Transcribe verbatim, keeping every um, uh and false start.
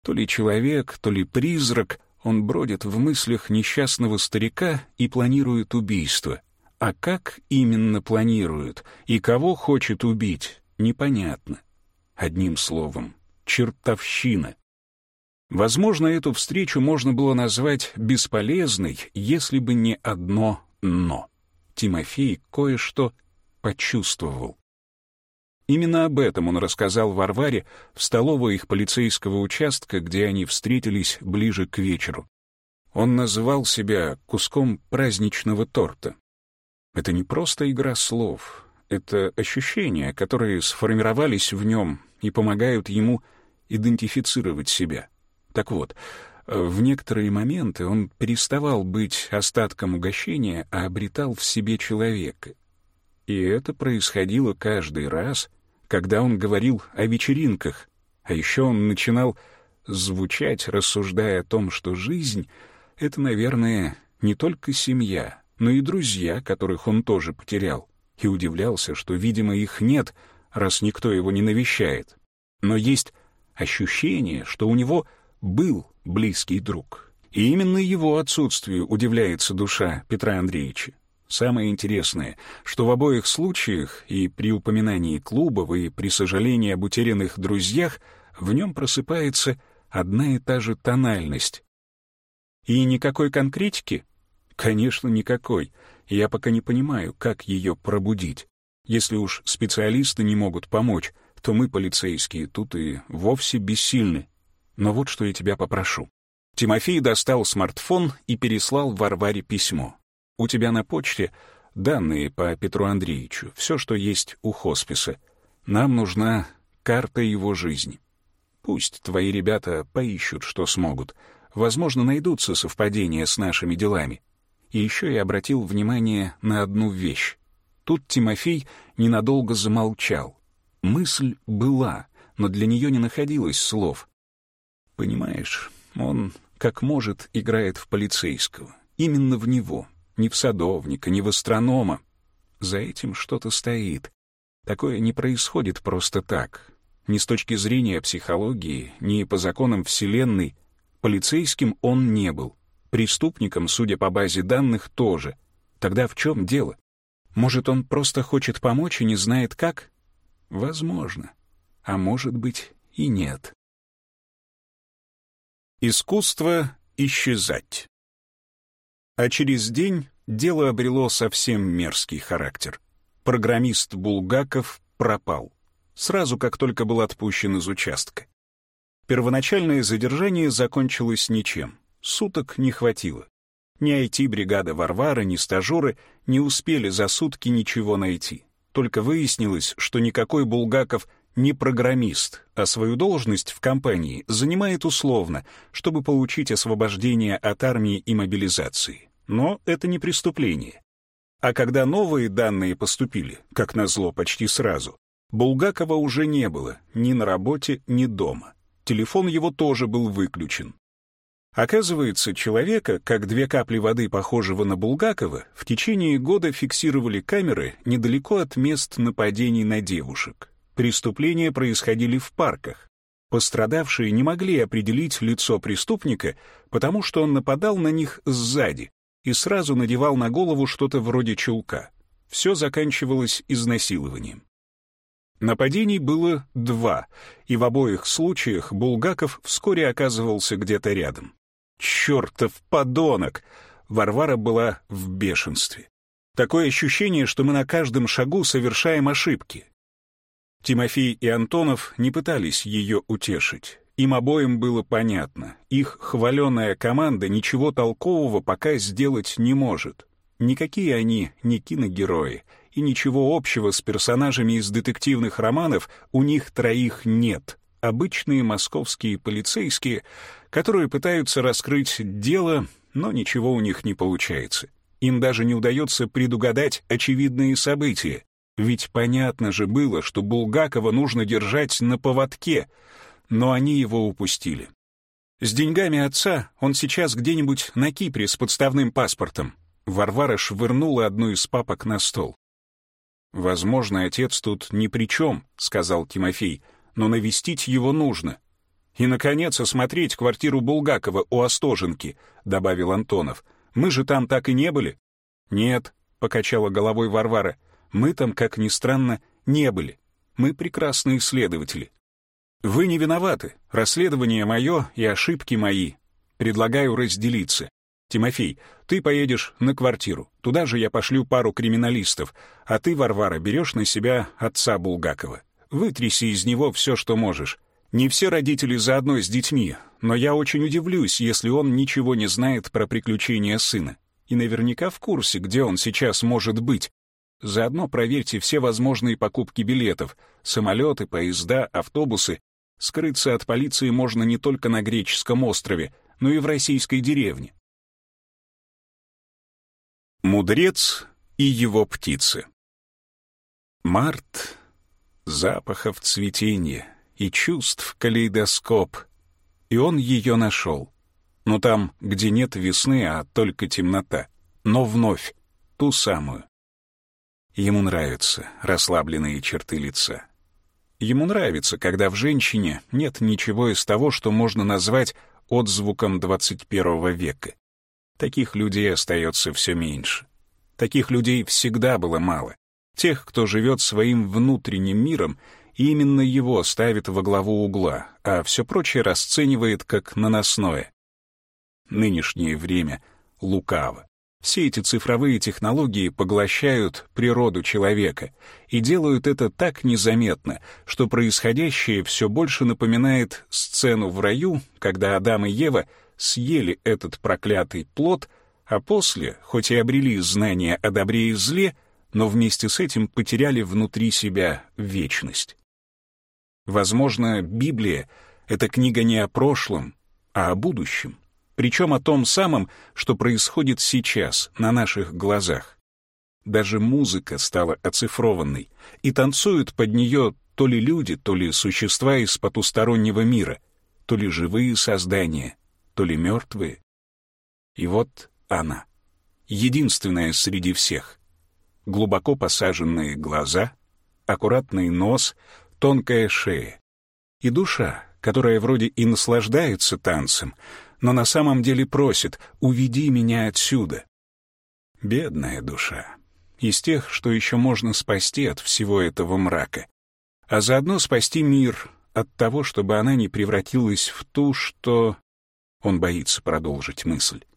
То ли человек, то ли призрак, он бродит в мыслях несчастного старика и планирует убийство. А как именно планирует и кого хочет убить, непонятно. Одним словом, чертовщина. Возможно, эту встречу можно было назвать бесполезной, если бы не одно «но». Тимофей кое-что почувствовал. Именно об этом он рассказал Варваре в столовой их полицейского участка, где они встретились ближе к вечеру. Он называл себя куском праздничного торта. Это не просто игра слов, это ощущения, которые сформировались в нем и помогают ему идентифицировать себя. Так вот, в некоторые моменты он переставал быть остатком угощения, а обретал в себе человека. И это происходило каждый раз, когда он говорил о вечеринках, а еще он начинал звучать, рассуждая о том, что жизнь — это, наверное, не только семья, но и друзья, которых он тоже потерял, и удивлялся, что, видимо, их нет, раз никто его не навещает. Но есть ощущение, что у него был близкий друг. И именно его отсутствию удивляется душа Петра Андреевича. Самое интересное, что в обоих случаях, и при упоминании клубов, и при сожалении об утерянных друзьях, в нем просыпается одна и та же тональность. И никакой конкретики? Конечно, никакой. Я пока не понимаю, как ее пробудить. Если уж специалисты не могут помочь, то мы, полицейские, тут и вовсе бессильны. Но вот что я тебя попрошу. Тимофей достал смартфон и переслал Варваре письмо. У тебя на почте данные по Петру Андреевичу, все, что есть у хосписа. Нам нужна карта его жизни. Пусть твои ребята поищут, что смогут. Возможно, найдутся совпадения с нашими делами. И еще я обратил внимание на одну вещь. Тут Тимофей ненадолго замолчал. Мысль была, но для нее не находилось слов. Понимаешь, он, как может, играет в полицейского. Именно в него. Ни в садовника, ни в астронома. За этим что-то стоит. Такое не происходит просто так. Ни с точки зрения психологии, ни по законам Вселенной. Полицейским он не был. Преступником, судя по базе данных, тоже. Тогда в чем дело? Может, он просто хочет помочь и не знает как? Возможно. А может быть и нет. Искусство исчезать. А через день дело обрело совсем мерзкий характер. Программист Булгаков пропал. Сразу, как только был отпущен из участка. Первоначальное задержание закончилось ничем. Суток не хватило. Ни ай ти-бригада Варвары, ни стажеры не успели за сутки ничего найти. Только выяснилось, что никакой Булгаков не программист, а свою должность в компании занимает условно, чтобы получить освобождение от армии и мобилизации. Но это не преступление. А когда новые данные поступили, как назло почти сразу, Булгакова уже не было ни на работе, ни дома. Телефон его тоже был выключен. Оказывается, человека, как две капли воды, похожего на Булгакова, в течение года фиксировали камеры недалеко от мест нападений на девушек. Преступления происходили в парках. Пострадавшие не могли определить лицо преступника, потому что он нападал на них сзади и сразу надевал на голову что-то вроде чулка. Все заканчивалось изнасилованием. Нападений было два, и в обоих случаях Булгаков вскоре оказывался где-то рядом. «Чертов подонок!» Варвара была в бешенстве. Такое ощущение, что мы на каждом шагу совершаем ошибки. Тимофей и Антонов не пытались ее утешить. Им обоим было понятно. Их хваленая команда ничего толкового пока сделать не может. Никакие они не киногерои, и ничего общего с персонажами из детективных романов у них троих нет. Обычные московские полицейские, которые пытаются раскрыть дело, но ничего у них не получается. Им даже не удается предугадать очевидные события. Ведь понятно же было, что Булгакова нужно держать на поводке, но они его упустили. С деньгами отца он сейчас где-нибудь на Кипре с подставным паспортом. Варвара швырнула одну из папок на стол. «Возможно, отец тут ни при чем», — сказал Тимофей, «но навестить его нужно». И, наконец, осмотреть квартиру Булгакова у Остоженки», — добавил Антонов. «Мы же там так и не были». «Нет», — покачала головой Варвара, «мы там, как ни странно, не были. Мы прекрасные следователи». «Вы не виноваты. Расследование мое и ошибки мои. Предлагаю разделиться. Тимофей, ты поедешь на квартиру. Туда же я пошлю пару криминалистов. А ты, Варвара, берешь на себя отца Булгакова. Вытряси из него все, что можешь. Не все родители заодно с детьми, но я очень удивлюсь, если он ничего не знает про приключения сына. И наверняка в курсе, где он сейчас может быть. Заодно проверьте все возможные покупки билетов. Самолеты, поезда, автобусы. Скрыться от полиции можно не только на греческом острове, но и в российской деревне. Мудрец и его птицы. Март, запахов цветения и чувств калейдоскоп, и он ее нашел. Но там, где нет весны, а только темнота, но вновь ту самую. Ему нравятся расслабленные черты лица. Ему нравится, когда в женщине нет ничего из того, что можно назвать отзвуком двадцать первого века. Таких людей остается все меньше. Таких людей всегда было мало. Тех, кто живет своим внутренним миром, и именно его ставит во главу угла, а все прочее расценивает как наносное. Нынешнее время лукаво. Все эти цифровые технологии поглощают природу человека и делают это так незаметно, что происходящее все больше напоминает сцену в раю, когда Адам и Ева съели этот проклятый плод, а после, хоть и обрели знания о добре и зле, но вместе с этим потеряли внутри себя вечность. Возможно, Библия — это книга не о прошлом, а о будущем. Причем о том самом, что происходит сейчас, на наших глазах. Даже музыка стала оцифрованной, и танцуют под нее то ли люди, то ли существа из потустороннего мира, то ли живые создания, то ли мертвые. И вот она, единственная среди всех. Глубоко посаженные глаза, аккуратный нос, тонкая шея. И душа, которая вроде и наслаждается танцем, но на самом деле просит: «Уведи меня отсюда». Бедная душа. Из тех, что еще можно спасти от всего этого мрака. А заодно спасти мир от того, чтобы она не превратилась в ту, что... Он боится продолжить мысль.